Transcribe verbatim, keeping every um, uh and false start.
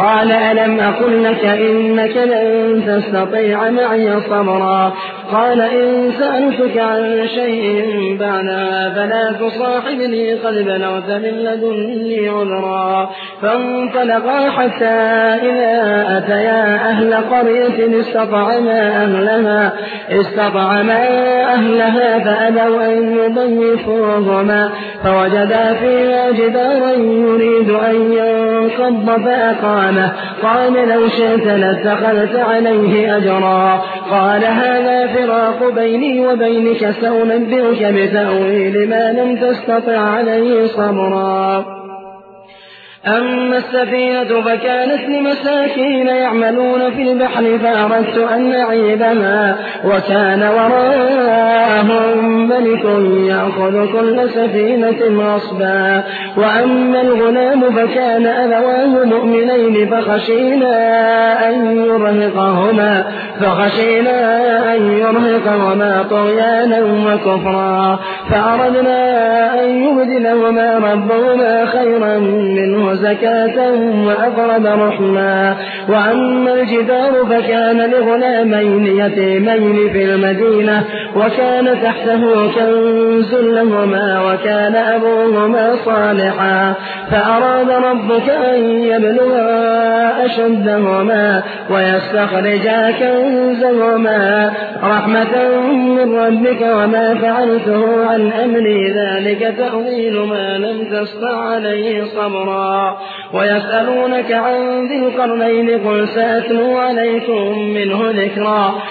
قال ألم أقل لك إنك لن تستطيع معي صبرا قال إن سألتك عن شيء بعدها فلا تصاحبني قد بلغت من لدني عذرا فانطلقا حتى إذا أتيا أهل قرية استطعما أهلها, استطعما أهلها فأبوا أن يضيفوهما فوجدا فيها جدارا يريد أن ينقض فأقامه قال لو شئت لاتخذت عليه أجرا قال هذا فراق بيني وبينك سأنبئك بتأويل ما لم تستطع عليه صبرا أما السفينة فكانت لمساكين يعملون في البحر فأردت أن أعيبها وكان وراءهم ملك يأخذ كل سفينة غصبا وأما الغلام فكان أبواه مؤمنين فخشينا أن يرهقهما فخشينا أن يرهقهما طغيانا وكفرا فأردنا أن يبدلهما ربهما خيرا منه زكاة وأقرب رحما وأما الجدار فكان لغلامين يتيمين في المدينة وكان تحته كنز لهما وكان أبوهما صالحا فأراد ربك أن يبلغا أشدهما ويستخرجا كنزهما رحمة من ربك وما فعلته عن أمري ذلك تأويل ما لم تستطع عليه صبرا ويسألونك عن ذي القرنين قل سأتلو عليكم منه ذكرا